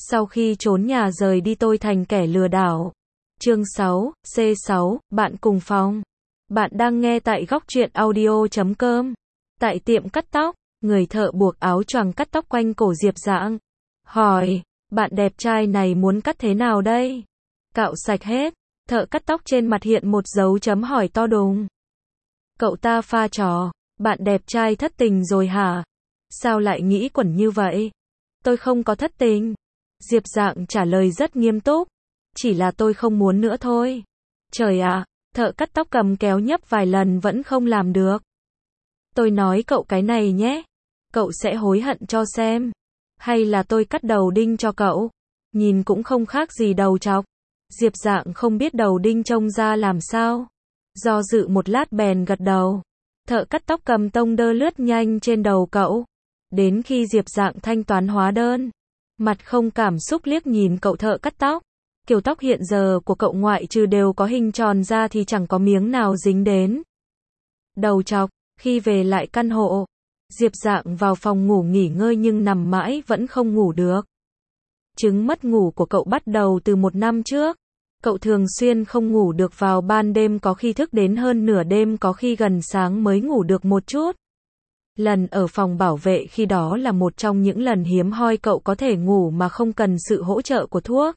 Sau khi trốn nhà rời đi tôi thành kẻ lừa đảo. Chương 6, C6, bạn cùng phòng. Bạn đang nghe tại góc truyện audio.com. Tại tiệm cắt tóc, người thợ buộc áo choàng cắt tóc quanh cổ Diệp Dạng. Hỏi, bạn đẹp trai này muốn cắt thế nào đây? Cạo sạch hết. Thợ cắt tóc trên mặt hiện một dấu chấm hỏi to đùng. Cậu ta pha trò, bạn đẹp trai thất tình rồi hả? Sao lại nghĩ quẩn như vậy? Tôi không có thất tình. Diệp Dạng trả lời rất nghiêm túc. Chỉ là tôi không muốn nữa thôi. Trời ạ, thợ cắt tóc cầm kéo nhấp vài lần vẫn không làm được. Tôi nói cậu cái này nhé. Cậu sẽ hối hận cho xem. Hay là tôi cắt đầu đinh cho cậu? Nhìn cũng không khác gì đầu trọc. Diệp Dạng không biết đầu đinh trông ra làm sao. Do dự một lát bèn gật đầu. Thợ cắt tóc cầm tông đơ lướt nhanh trên đầu cậu. Đến khi Diệp Dạng thanh toán hóa đơn, mặt không cảm xúc liếc nhìn cậu thợ cắt tóc. Kiểu tóc hiện giờ của cậu ngoại trừ đều có hình tròn ra thì chẳng có miếng nào dính đến đầu trọc. Khi về lại căn hộ, Diệp Dạng vào phòng ngủ nghỉ ngơi nhưng nằm mãi vẫn không ngủ được. Chứng mất ngủ của cậu bắt đầu từ 1 năm trước. Cậu thường xuyên không ngủ được vào ban đêm, có khi thức đến hơn nửa đêm, có khi gần sáng mới ngủ được một chút. Lần ở phòng bảo vệ khi đó là một trong những lần hiếm hoi cậu có thể ngủ mà không cần sự hỗ trợ của thuốc.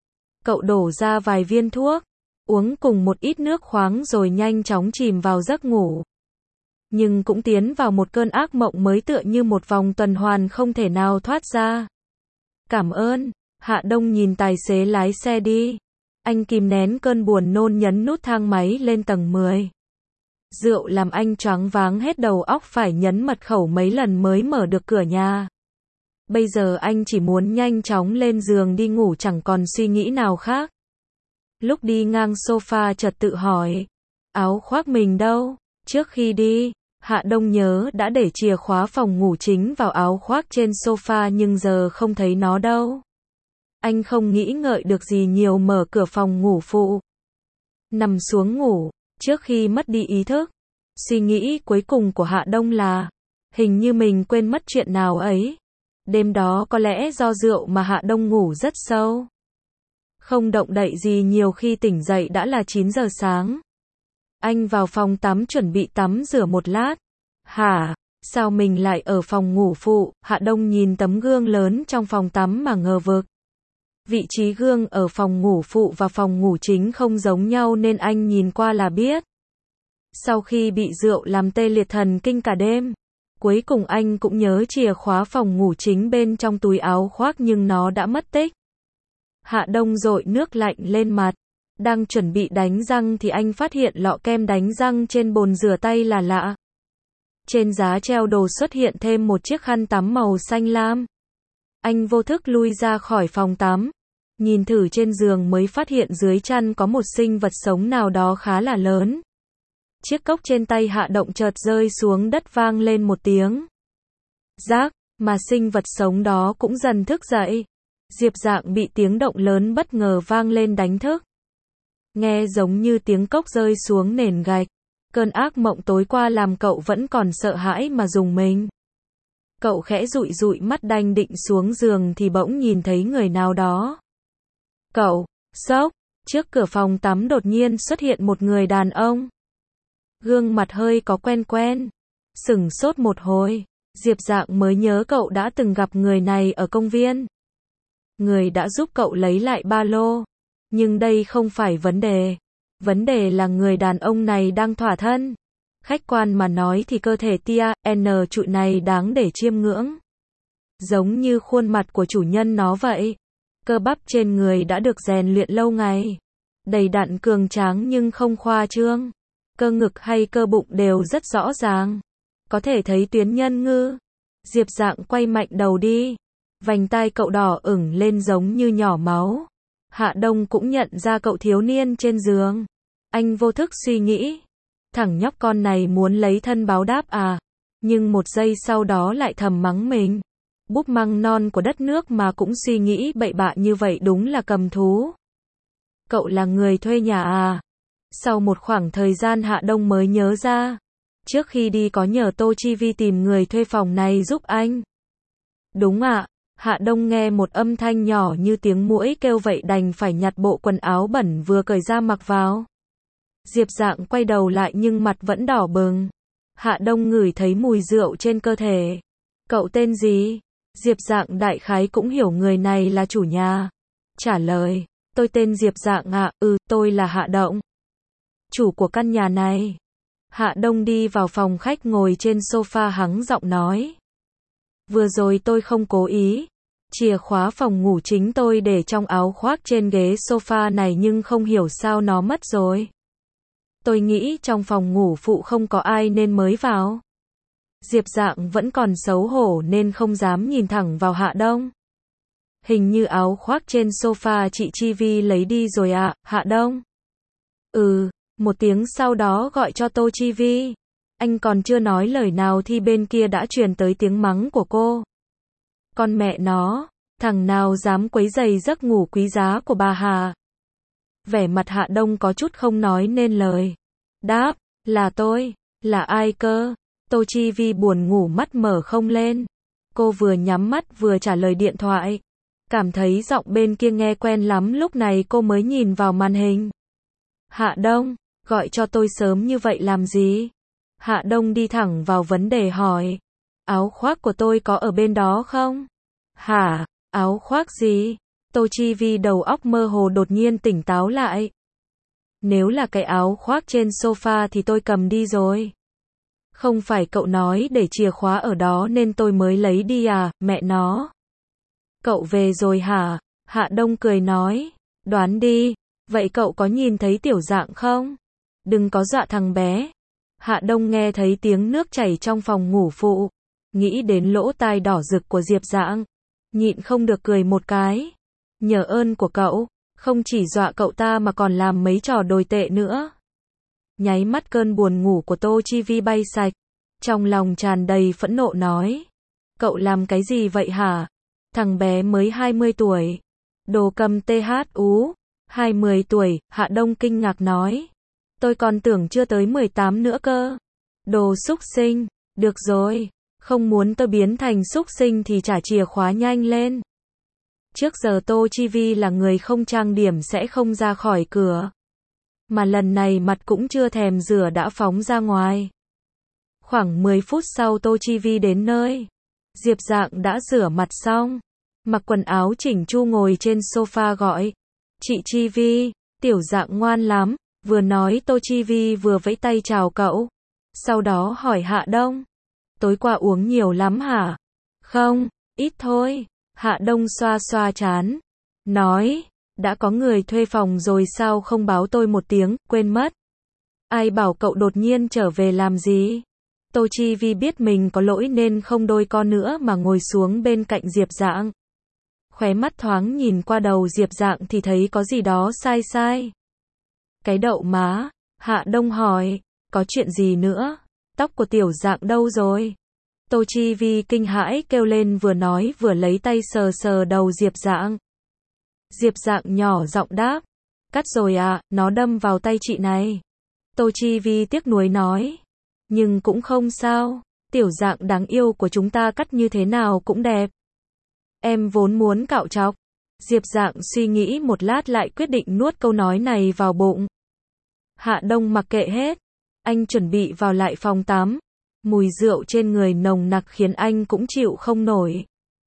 Cậu đổ ra vài viên thuốc, uống cùng một ít nước khoáng rồi nhanh chóng chìm vào giấc ngủ. Nhưng cũng tiến vào một cơn ác mộng mới, tựa như một vòng tuần hoàn không thể nào thoát ra. Cảm ơn. Hạ Đông nhìn tài xế lái xe đi. Anh kìm nén cơn buồn nôn nhấn nút thang máy lên tầng 10. Rượu làm anh choáng váng hết đầu óc, phải nhấn mật khẩu mấy lần mới mở được cửa nhà. Bây giờ anh chỉ muốn nhanh chóng lên giường đi ngủ, chẳng còn suy nghĩ nào khác. Lúc đi ngang sofa chợt tự hỏi, áo khoác mình đâu? Trước khi đi, Hạ Đông nhớ đã để chìa khóa phòng ngủ chính vào áo khoác trên sofa nhưng giờ không thấy nó đâu. Anh không nghĩ ngợi được gì nhiều, mở cửa phòng ngủ phụ. Nằm xuống ngủ, trước khi mất đi ý thức. Suy nghĩ cuối cùng của Hạ Đông là, hình như mình quên mất chuyện nào ấy. Đêm đó có lẽ do rượu mà Hạ Đông ngủ rất sâu. Không động đậy gì nhiều, khi tỉnh dậy đã là 9 giờ sáng. Anh vào phòng tắm chuẩn bị tắm rửa một lát. Hả? Sao mình lại ở phòng ngủ phụ? Hạ Đông nhìn tấm gương lớn trong phòng tắm mà ngờ vực. Vị trí gương ở phòng ngủ phụ và phòng ngủ chính không giống nhau nên anh nhìn qua là biết. Sau khi bị rượu làm tê liệt thần kinh cả đêm, cuối cùng anh cũng nhớ chìa khóa phòng ngủ chính bên trong túi áo khoác nhưng nó đã mất tích. Hạ Đông dội nước lạnh lên mặt. Đang chuẩn bị đánh răng thì anh phát hiện lọ kem đánh răng trên bồn rửa tay là lạ. Trên giá treo đồ xuất hiện thêm một chiếc khăn tắm màu xanh lam. Anh vô thức lui ra khỏi phòng tắm. Nhìn thử trên giường mới phát hiện dưới chăn có một sinh vật sống nào đó khá là lớn. Chiếc cốc trên tay Hạ Động chợt rơi xuống đất, vang lên một tiếng rác, mà sinh vật sống đó cũng dần thức dậy. Diệp Dạng bị tiếng động lớn bất ngờ vang lên đánh thức. Nghe giống như tiếng cốc rơi xuống nền gạch. Cơn ác mộng tối qua làm cậu vẫn còn sợ hãi mà rùng mình. Cậu khẽ dụi dụi mắt đanh định xuống giường thì bỗng nhìn thấy người nào đó. Cậu, sốc, trước cửa phòng tắm đột nhiên xuất hiện một người đàn ông. Gương mặt hơi có quen quen. Sửng sốt một hồi, Diệp Dạng mới nhớ cậu đã từng gặp người này ở công viên. Người đã giúp cậu lấy lại ba lô. Nhưng đây không phải vấn đề. Vấn đề là người đàn ông này đang thỏa thân. Khách quan mà nói thì cơ thể tia N trụi này đáng để chiêm ngưỡng. Giống như khuôn mặt của chủ nhân nó vậy. Cơ bắp trên người đã được rèn luyện lâu ngày. Đầy đặn cường tráng nhưng không khoa trương. Cơ ngực hay cơ bụng đều rất rõ ràng. Có thể thấy tuyến nhân ngư. Diệp Dạng quay mạnh đầu đi. Vành tai cậu đỏ ửng lên giống như nhỏ máu. Hạ Đông cũng nhận ra cậu thiếu niên trên giường. Anh vô thức suy nghĩ. Thằng nhóc con này muốn lấy thân báo đáp à? Nhưng một giây sau đó lại thầm mắng mình. Búp măng non của đất nước mà cũng suy nghĩ bậy bạ như vậy, đúng là cầm thú. Cậu là người thuê nhà à? Sau một khoảng thời gian Hạ Đông mới nhớ ra. Trước khi đi có nhờ Tô Chi Vi tìm người thuê phòng này giúp anh. Đúng ạ. Hạ Đông nghe một âm thanh nhỏ như tiếng muỗi kêu vậy đành phải nhặt bộ quần áo bẩn vừa cởi ra mặc vào. Diệp Dạng quay đầu lại nhưng mặt vẫn đỏ bừng. Hạ Đông ngửi thấy mùi rượu trên cơ thể. Cậu tên gì? Diệp Dạng đại khái cũng hiểu người này là chủ nhà. Trả lời, tôi tên Diệp Dạng ạ, tôi là Hạ Đông. Chủ của căn nhà này. Hạ Đông đi vào phòng khách ngồi trên sofa hắng giọng nói. Vừa rồi tôi không cố ý. Chìa khóa phòng ngủ chính tôi để trong áo khoác trên ghế sofa này nhưng không hiểu sao nó mất rồi. Tôi nghĩ trong phòng ngủ phụ không có ai nên mới vào. Diệp Dạng vẫn còn xấu hổ nên không dám nhìn thẳng vào Hạ Đông. Hình như áo khoác trên sofa chị Chi Vi lấy đi rồi ạ, Hạ Đông. Một tiếng sau đó gọi cho Tô Chi Vi. Anh còn chưa nói lời nào thì bên kia đã truyền tới tiếng mắng của cô. Con mẹ nó, thằng nào dám quấy rầy giấc ngủ quý giá của bà Hà. Vẻ mặt Hạ Đông có chút không nói nên lời. Đáp, là tôi, là ai cơ? Tô Chi Vi buồn ngủ mắt mở không lên. Cô vừa nhắm mắt vừa trả lời điện thoại. Cảm thấy giọng bên kia nghe quen lắm lúc này cô mới nhìn vào màn hình. Hạ Đông, gọi cho tôi sớm như vậy làm gì? Hạ Đông đi thẳng vào vấn đề hỏi. Áo khoác của tôi có ở bên đó không? Hả? Áo khoác gì? Tô Chi Vi đầu óc mơ hồ đột nhiên tỉnh táo lại. Nếu là cái áo khoác trên sofa thì tôi cầm đi rồi. Không phải cậu nói để chìa khóa ở đó nên tôi mới lấy đi à, mẹ nó. Cậu về rồi hả? Hạ Đông cười nói. Đoán đi, vậy cậu có nhìn thấy Tiểu Dạng không? Đừng có dọa thằng bé. Hạ Đông nghe thấy tiếng nước chảy trong phòng ngủ phụ. Nghĩ đến lỗ tai đỏ rực của Diệp Dạng. Nhịn không được cười một cái. Nhờ ơn của cậu, không chỉ dọa cậu ta mà còn làm mấy trò đồi tệ nữa. Nháy mắt cơn buồn ngủ của Tô Chi Vi bay sạch. Trong lòng tràn đầy phẫn nộ nói. Cậu làm cái gì vậy hả? Thằng bé mới 20 tuổi. Đồ cầm THU. 20 tuổi, Hạ Đông kinh ngạc nói. Tôi còn tưởng chưa tới 18 nữa cơ. Đồ xúc sinh. Được rồi. Không muốn tôi biến thành xúc sinh thì trả chìa khóa nhanh lên. Trước giờ Tô Chi Vi là người không trang điểm sẽ không ra khỏi cửa. Mà lần này mặt cũng chưa thèm rửa đã phóng ra ngoài. Khoảng 10 phút sau Tô Chi Vi đến nơi. Diệp Dạng đã rửa mặt xong. Mặc quần áo chỉnh chu ngồi trên sofa gọi. Chị Chi Vi, Tiểu Dạng ngoan lắm. Vừa nói Tô Chi Vi vừa vẫy tay chào cậu. Sau đó hỏi Hạ Đông. Tối qua uống nhiều lắm hả? Không, ít thôi. Hạ Đông xoa xoa trán. Nói, đã có người thuê phòng rồi sao không báo tôi một tiếng, quên mất. Ai bảo cậu đột nhiên trở về làm gì? Tô Chi Vi biết mình có lỗi nên không đôi co nữa mà ngồi xuống bên cạnh Diệp Dạng. Khóe mắt thoáng nhìn qua đầu Diệp Dạng thì thấy có gì đó sai sai. Cái đậu má, Hạ Đông hỏi, có chuyện gì nữa? Tóc của Tiểu Dạng đâu rồi? Tô Chi Vi kinh hãi kêu lên vừa nói vừa lấy tay sờ sờ đầu Diệp Dạng. Diệp Dạng nhỏ giọng đáp. Cắt rồi à, nó đâm vào tay chị này. Tô Chi Vi tiếc nuối nói. Nhưng cũng không sao, Tiểu Dạng đáng yêu của chúng ta cắt như thế nào cũng đẹp. Em vốn muốn cạo trọc. Diệp Dạng suy nghĩ một lát lại quyết định nuốt câu nói này vào bụng. Hạ Đông mặc kệ hết. Anh chuẩn bị vào lại phòng tắm. Mùi rượu trên người nồng nặc khiến anh cũng chịu không nổi.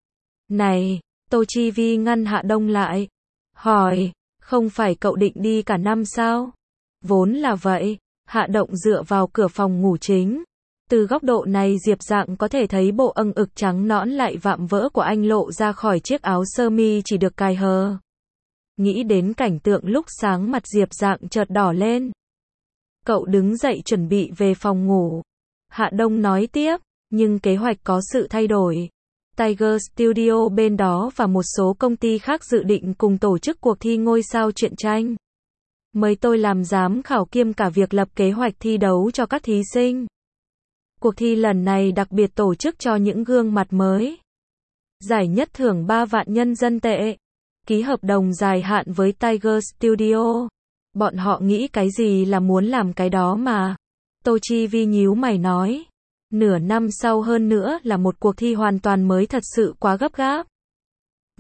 Này, Tô Chi Vi ngăn Hạ Đông lại. Hỏi, không phải cậu định đi cả năm sao? Vốn là vậy. Hạ Động dựa vào cửa phòng ngủ chính. Từ góc độ này Diệp Dạng có thể thấy bộ âng ực trắng nõn lại vạm vỡ của anh lộ ra khỏi chiếc áo sơ mi chỉ được cài hờ. Nghĩ đến cảnh tượng lúc sáng mặt Diệp Dạng chợt đỏ lên. Cậu đứng dậy chuẩn bị về phòng ngủ. Hạ Đông nói tiếp, nhưng kế hoạch có sự thay đổi. Tiger Studio bên đó và một số công ty khác dự định cùng tổ chức cuộc thi ngôi sao truyện tranh. Mời tôi làm giám khảo kiêm cả việc lập kế hoạch thi đấu cho các thí sinh. Cuộc thi lần này đặc biệt tổ chức cho những gương mặt mới. Giải nhất thưởng 3 vạn nhân dân tệ. Ký hợp đồng dài hạn với Tiger Studio. Bọn họ nghĩ cái gì là muốn làm cái đó mà. Tô Chi Vi nhíu mày nói. Nửa năm sau hơn nữa là một cuộc thi hoàn toàn mới thật sự quá gấp gáp.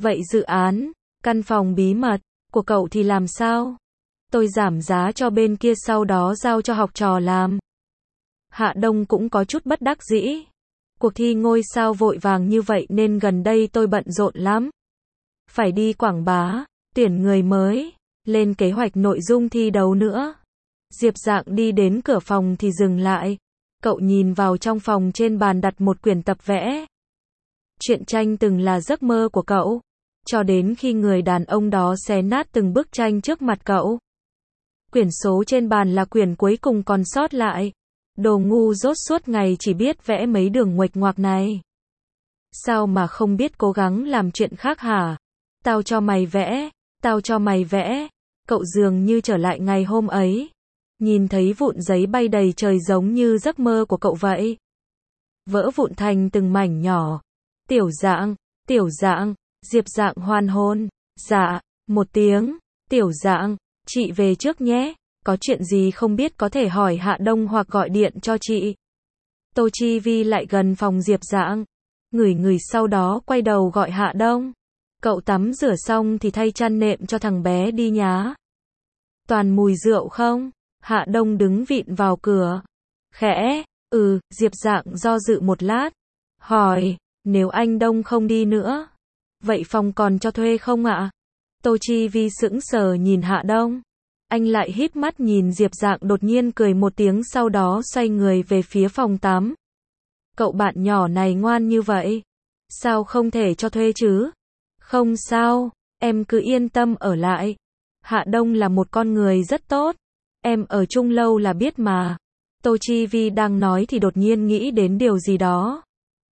Vậy dự án, căn phòng bí mật, của cậu thì làm sao? Tôi giảm giá cho bên kia sau đó giao cho học trò làm. Hạ Đông cũng có chút bất đắc dĩ. Cuộc thi ngôi sao vội vàng như vậy nên gần đây tôi bận rộn lắm. Phải đi quảng bá, tuyển người mới, lên kế hoạch nội dung thi đấu nữa. Diệp Dạng đi đến cửa phòng thì dừng lại. Cậu nhìn vào trong phòng, trên bàn đặt một quyển tập vẽ. Truyện tranh từng là giấc mơ của cậu, cho đến khi người đàn ông đó xé nát từng bức tranh trước mặt cậu. Quyển số trên bàn là quyển cuối cùng còn sót lại. Đồ ngu dốt, suốt ngày chỉ biết vẽ mấy đường nguệch ngoạc này. Sao mà không biết cố gắng làm chuyện khác hả? Tao cho mày vẽ, tao cho mày vẽ. Cậu dường như trở lại ngày hôm ấy. Nhìn thấy vụn giấy bay đầy trời giống như giấc mơ của cậu vậy. Vỡ vụn thành từng mảnh nhỏ. Tiểu Dạng, Diệp Dạng hoan hôn. Dạ, một tiếng. Tiểu Dạng, chị về trước nhé. Có chuyện gì không biết có thể hỏi Hạ Đông hoặc gọi điện cho chị. Tô Chi Vi lại gần phòng Diệp Dạng. Ngửi sau đó quay đầu gọi Hạ Đông. Cậu tắm rửa xong thì thay chăn nệm cho thằng bé đi nhá. Toàn mùi rượu không? Hạ Đông đứng vịn vào cửa. Khẽ, Diệp Dạng do dự một lát. Hỏi, nếu anh Đông không đi nữa, vậy phòng còn cho thuê không ạ? Tô Chi Vi sững sờ nhìn Hạ Đông. Anh lại híp mắt nhìn Diệp Dạng, đột nhiên cười một tiếng, sau đó xoay người về phía phòng tắm. Cậu bạn nhỏ này ngoan như vậy, sao không thể cho thuê chứ? Không sao, em cứ yên tâm ở lại. Hạ Đông là một con người rất tốt, em ở chung lâu là biết mà. Tô Chi Vi đang nói thì đột nhiên nghĩ đến điều gì đó.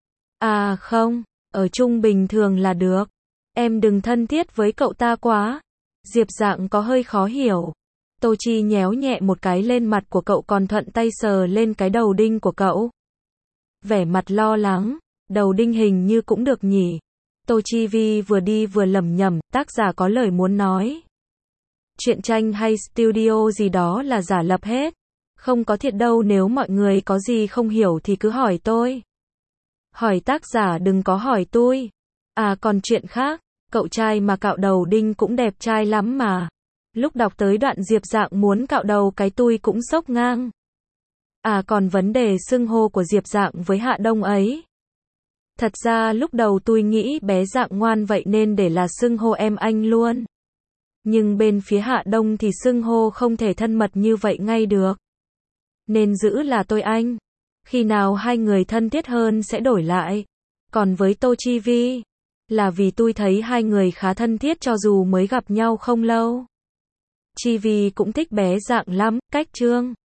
À không, ở chung bình thường là được. Em đừng thân thiết với cậu ta quá. Diệp Dạng có hơi khó hiểu. Tô Chi nhéo nhẹ một cái lên mặt của cậu, còn thuận tay sờ lên cái đầu đinh của cậu. Vẻ mặt lo lắng, đầu đinh hình như cũng được nhỉ. Tô Chi Vi vừa đi vừa lẩm nhẩm, tác giả có lời muốn nói. Truyện tranh hay studio gì đó là giả lập hết. Không có thiệt đâu, nếu mọi người có gì không hiểu thì cứ hỏi tôi. Hỏi tác giả, đừng có hỏi tôi. À còn chuyện khác, cậu trai mà cạo đầu đinh cũng đẹp trai lắm mà. Lúc đọc tới đoạn Diệp Dạng muốn cạo đầu cái tôi cũng sốc ngang. À còn vấn đề xưng hô của Diệp Dạng với Hạ Đông ấy. Thật ra lúc đầu tôi nghĩ bé Dạng ngoan vậy nên để là xưng hô em anh luôn. Nhưng bên phía Hạ Đông thì xưng hô không thể thân mật như vậy ngay được. Nên giữ là tôi anh. Khi nào hai người thân thiết hơn sẽ đổi lại. Còn với Tô Chi Vi, là vì tôi thấy hai người khá thân thiết cho dù mới gặp nhau không lâu. Chi Vi cũng thích bé Dạng lắm, cách Trương